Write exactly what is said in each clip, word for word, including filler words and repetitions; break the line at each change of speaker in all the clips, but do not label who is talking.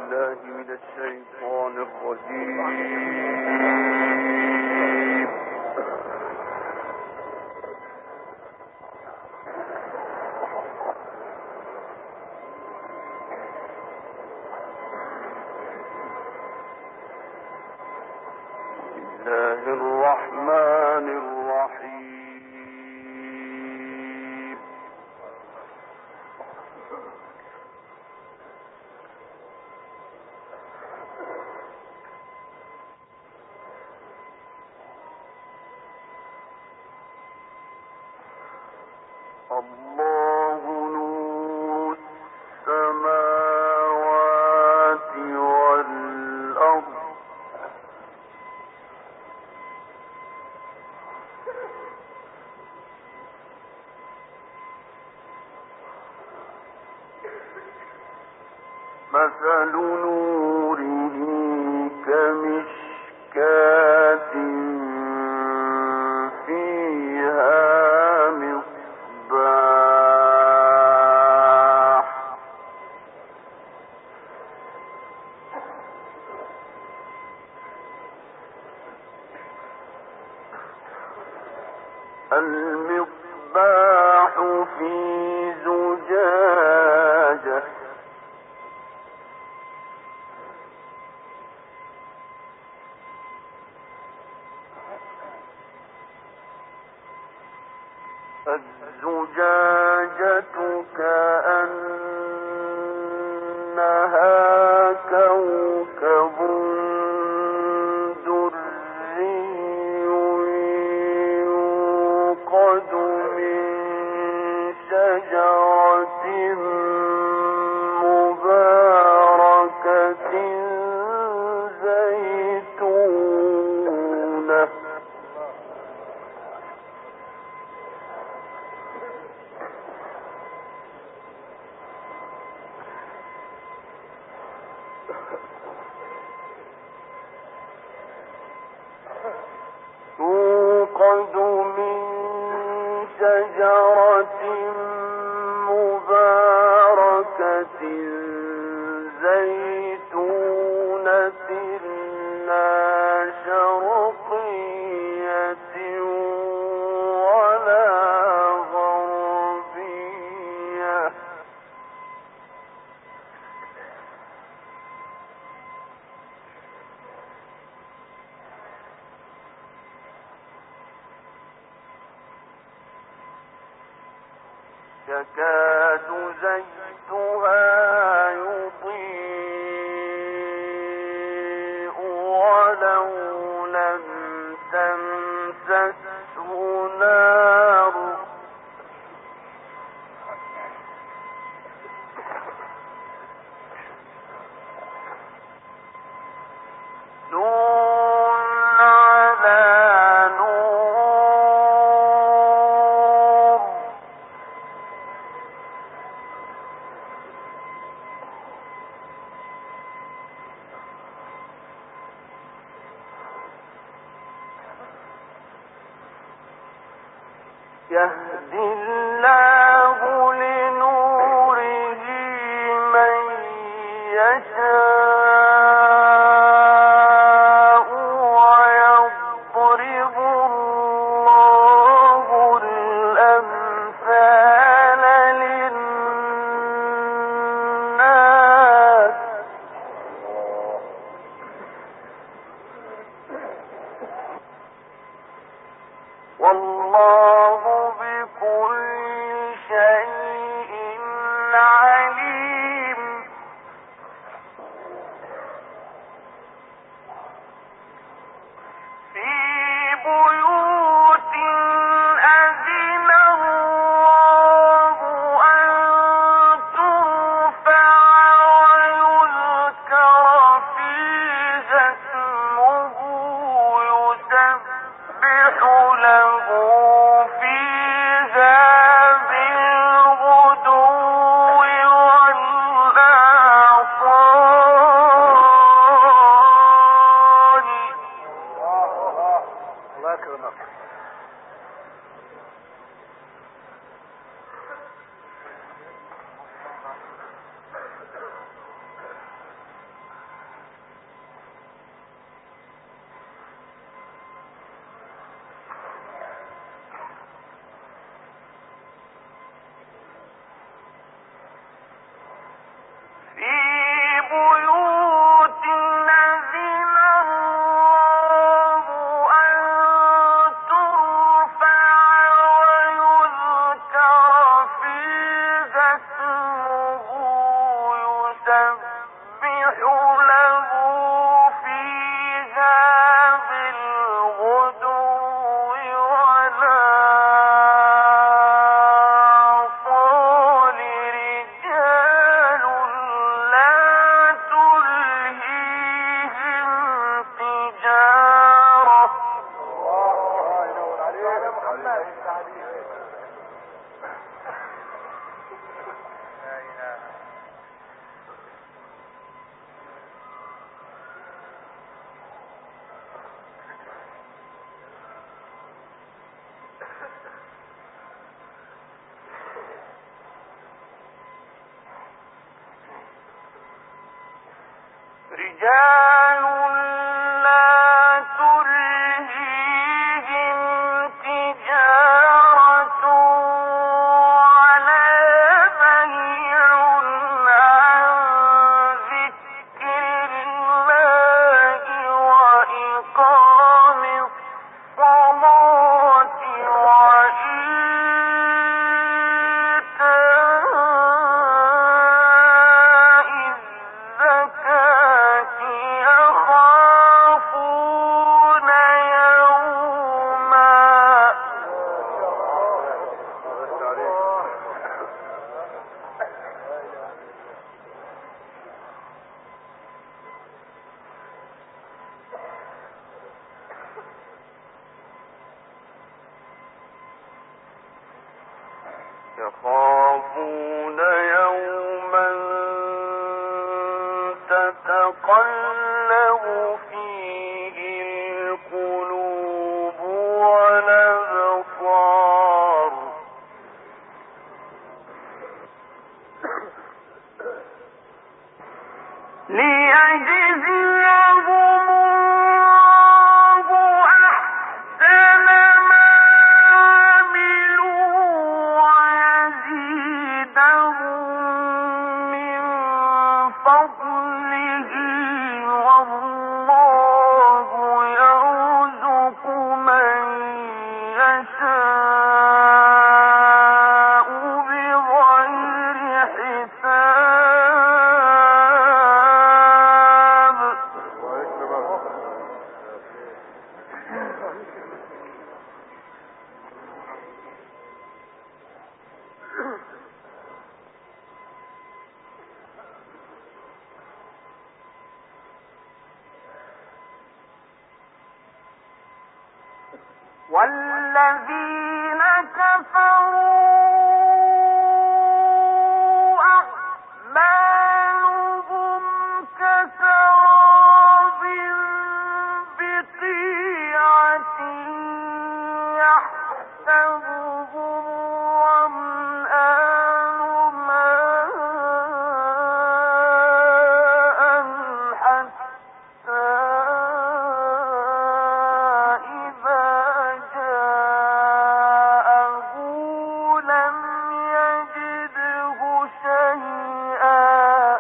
بالله من الشيطان الرجيم. بسم الله الرحمن الرحيم. الله نور السماوات والأرض مثل نوره كمشكاة فيها مصباح المصباح في زجاجة الزجاجة كأنها كوكب دري يوقد من شجرة مباركة زيتونة يوقد من شجرة مباركة زيتونة لا شرقية ولا غربية يكاد زيتها يضيء ولو لم تمسسه نار نور على نور يهدي الله لنوره من يشاء ويضرب الله الأمثال للناس والله بكل شيء عليم. في بيوت أذن الله أن ترفع ويذكر فيها اسمه يسبح له فيها بالغدو والآصال رجال لا تلهيهم تجارة ولا بيع عن ذكر الله وإقام الصلاة وإيتاء الزكاة يخافون يوما. يخافون يوما تتقلب فيه القلوب والأبصار. ليجزيهم الله أحسن ما عملوا ويزيدهم من فضله والله يرزق من يشاء بغير حساب. والذين كفروا أعمالهم كسراب بقيعة يحسبه الظمآن ماء حتى إذا جاءه لم يجده شيئا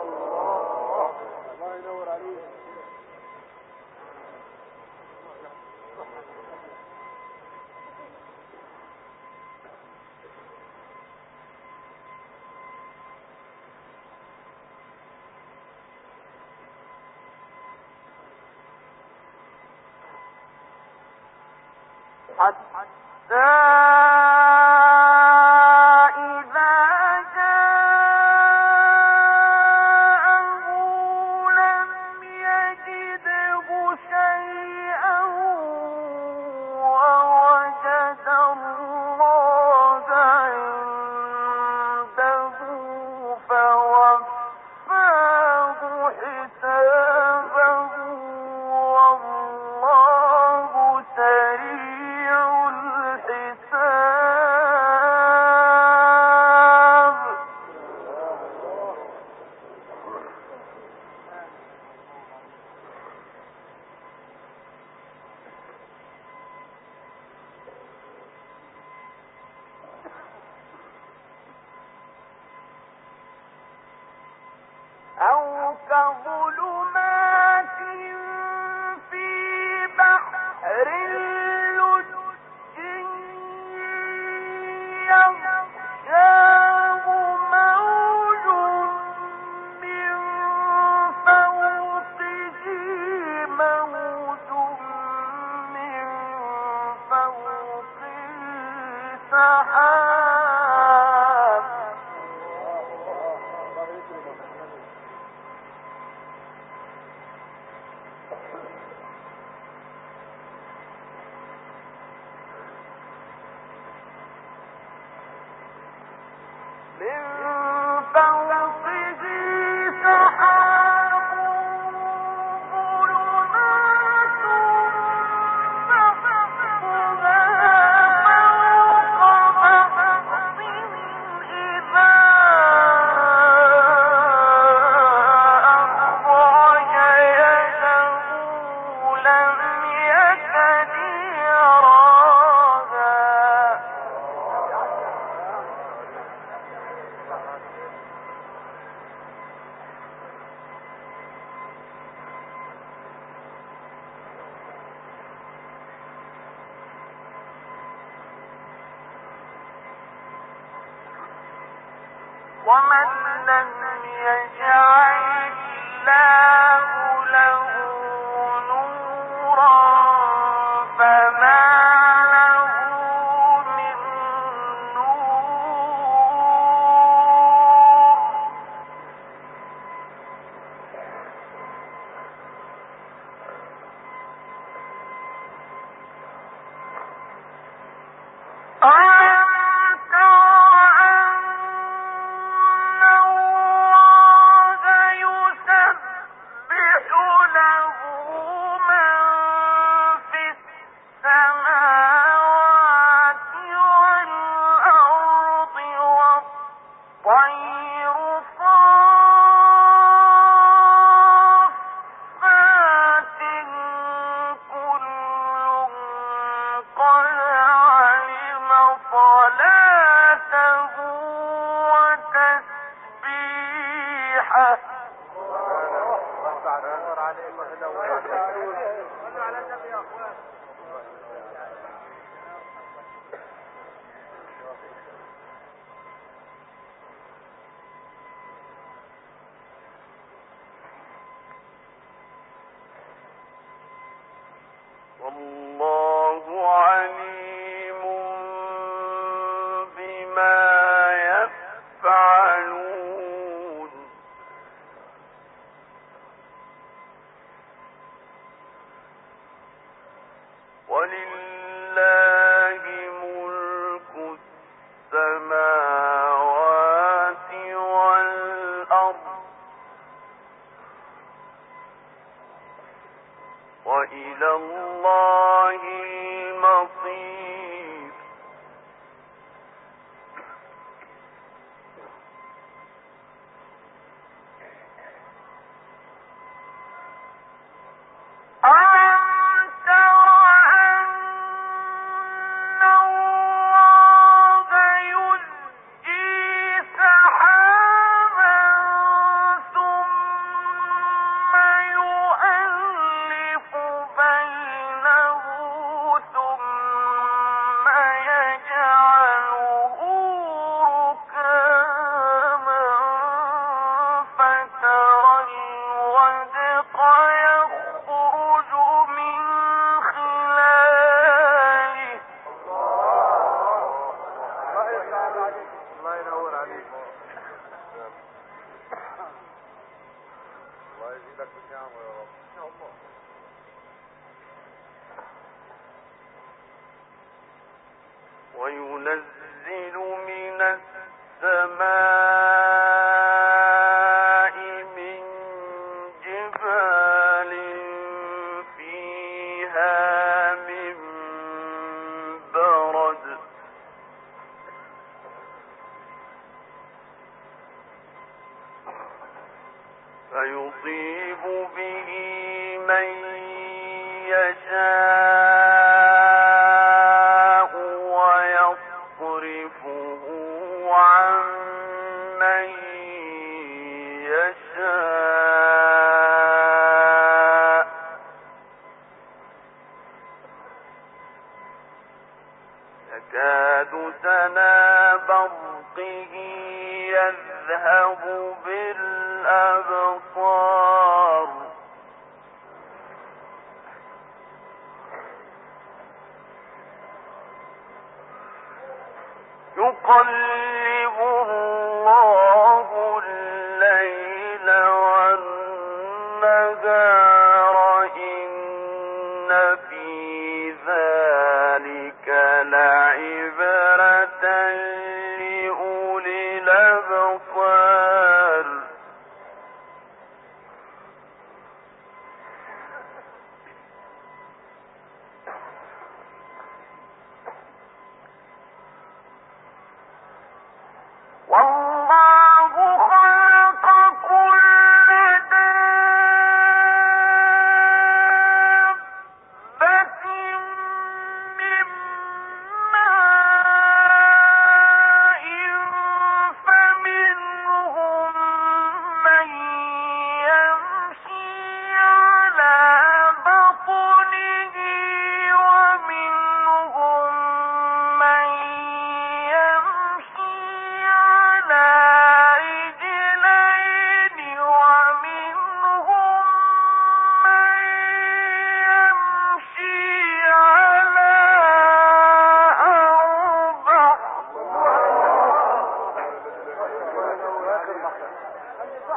حتى إذا جاءه لم يجده شيئا ووجد الله عنده فوفاه حسابه والله سريع الحساب. أو كظلمات في بحر لجي يغشاه موج من فوقه موج من فوقه سحاب. والله عليم بما يفعلون ولله ملك السماوات والأرض وإلى الله المصير وينزل من السماء من جبال فيها من برد فيصيب به من يشاء ويصرفه عن من يشاء يكاد سنا برقه يذهب بالأبصار يقلب الله الليل والنهار إن في ذلك لعبرة لأولي الأبصار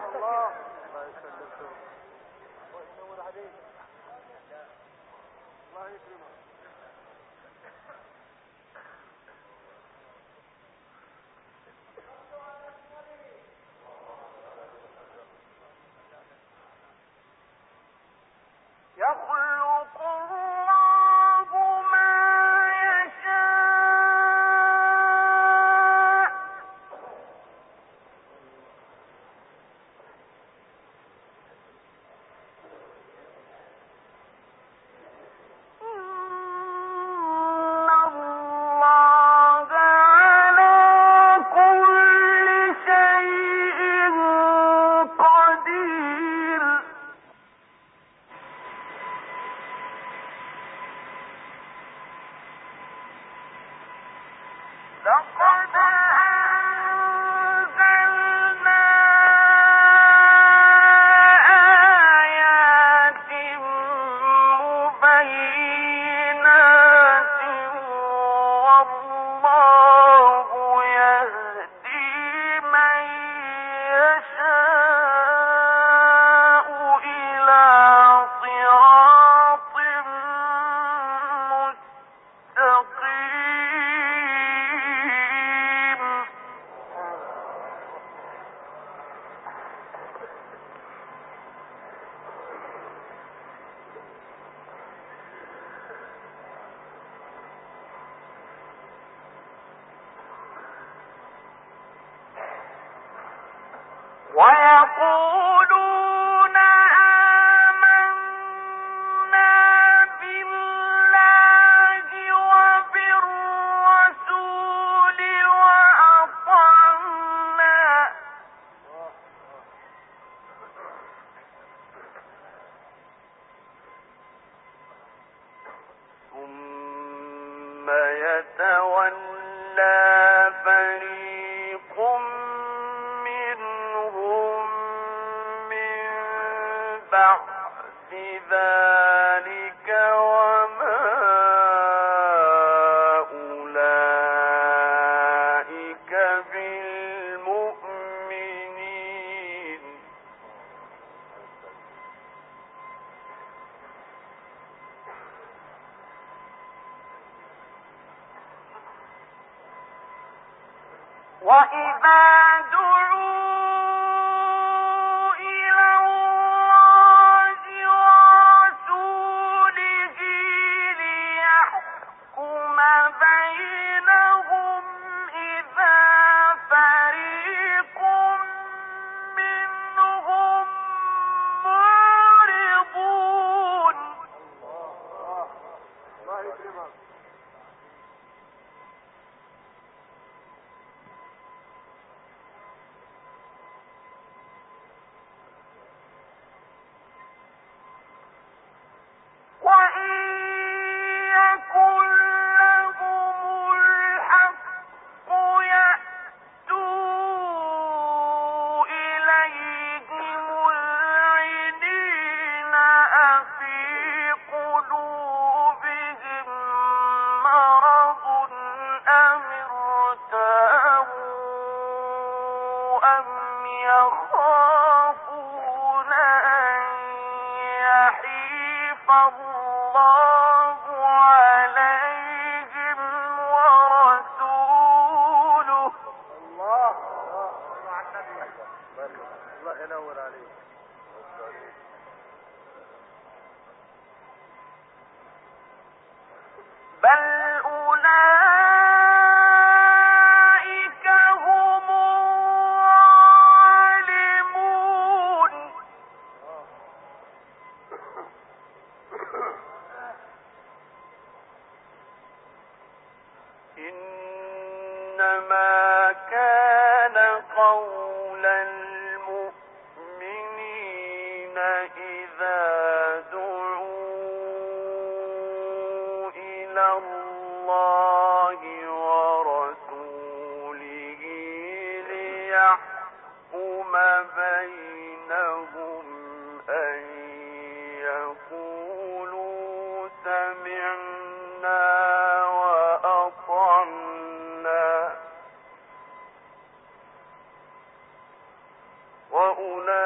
ويقولون آمنا بالله وبالرسول وأطعنا ثم يتولى فريق بعد ذلك وما أولئك بالمؤمنين وإذا دعوا إنما كان قول المؤمنين إذا دعوا إلى الله ورسوله ليحكم بينهم أن يقولوا سمعنا وأطعنا وأولئك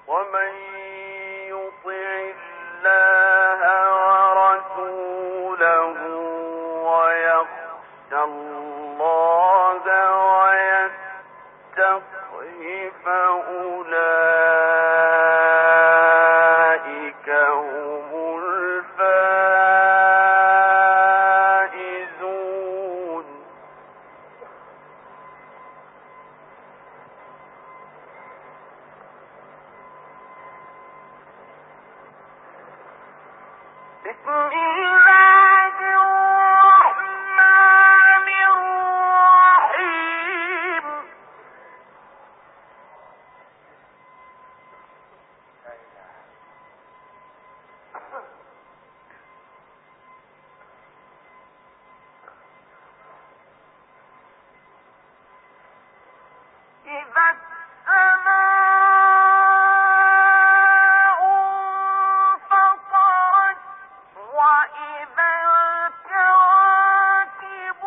ومن يطع الله ورسوله ويخشى الله ويتقه فأولئك هم الفائزون. بسم الله الرحمن الرحيم. إذا السماء انفطرت وإذا الكواكب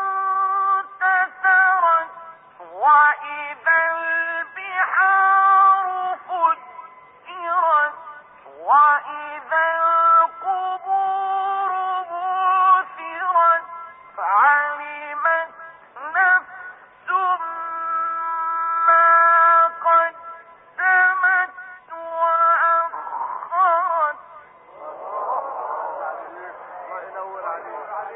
انتثرت وإذا البحار فجرت وإذا القبور بعثرت علمت نفس ما قدمت وأخرت.
الله ينور عليك. الله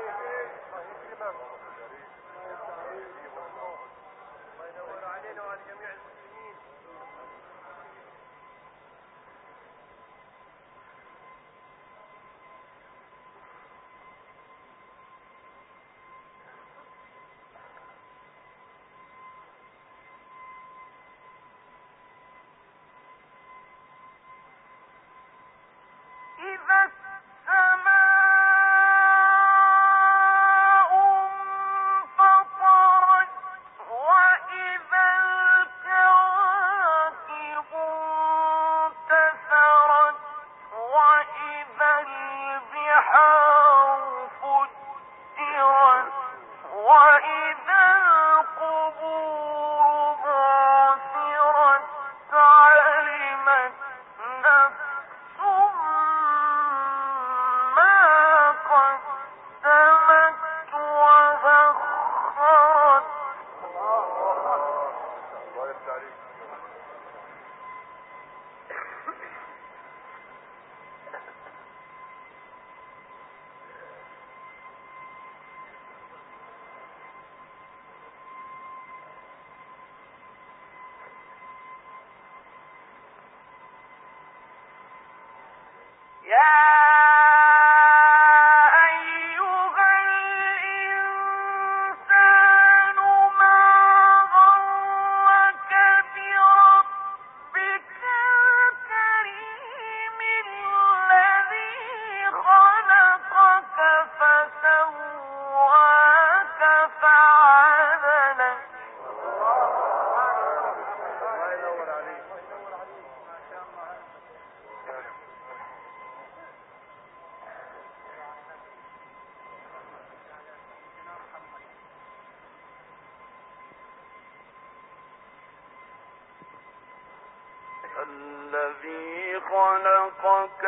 ينور علينا وعلى جميع المسلمين.
إذا السماء انفطرت وإذا الكواكب انتثرت وإذا البحار فجرت وإذا القبور بعثرت علمت نفس ما قدمت وأخرت.
الله يفتح عليك.
يا أيها الإنسان ما غرك بربك الكريم الذي خلقك فسواك فعدلك.
الله ينور عليك. ما شاء الله.
الذي خلقك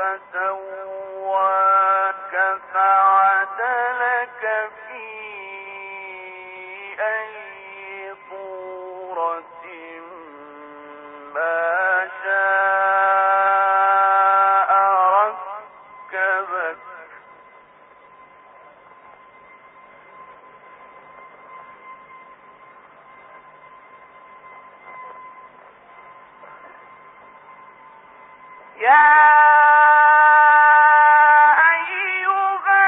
فسواك فعدلك في أي صورة ما شاء ركبك. يا أيها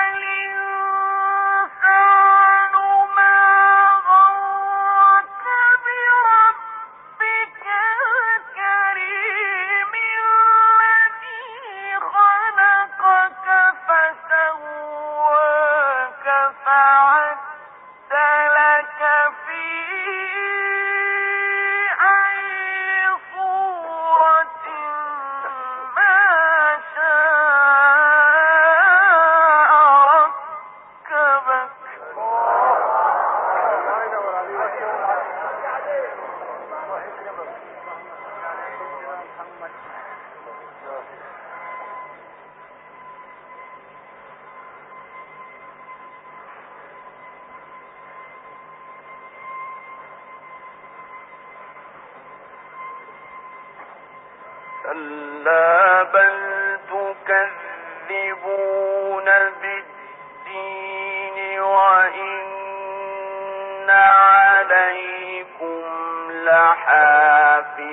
الإنسان ما غرك بربك الكريم الذي خلقك فسواك فعدلك في أي صورة ما
محمد.
كلا بل تكذبون بالدين وإن عليكم لحافظين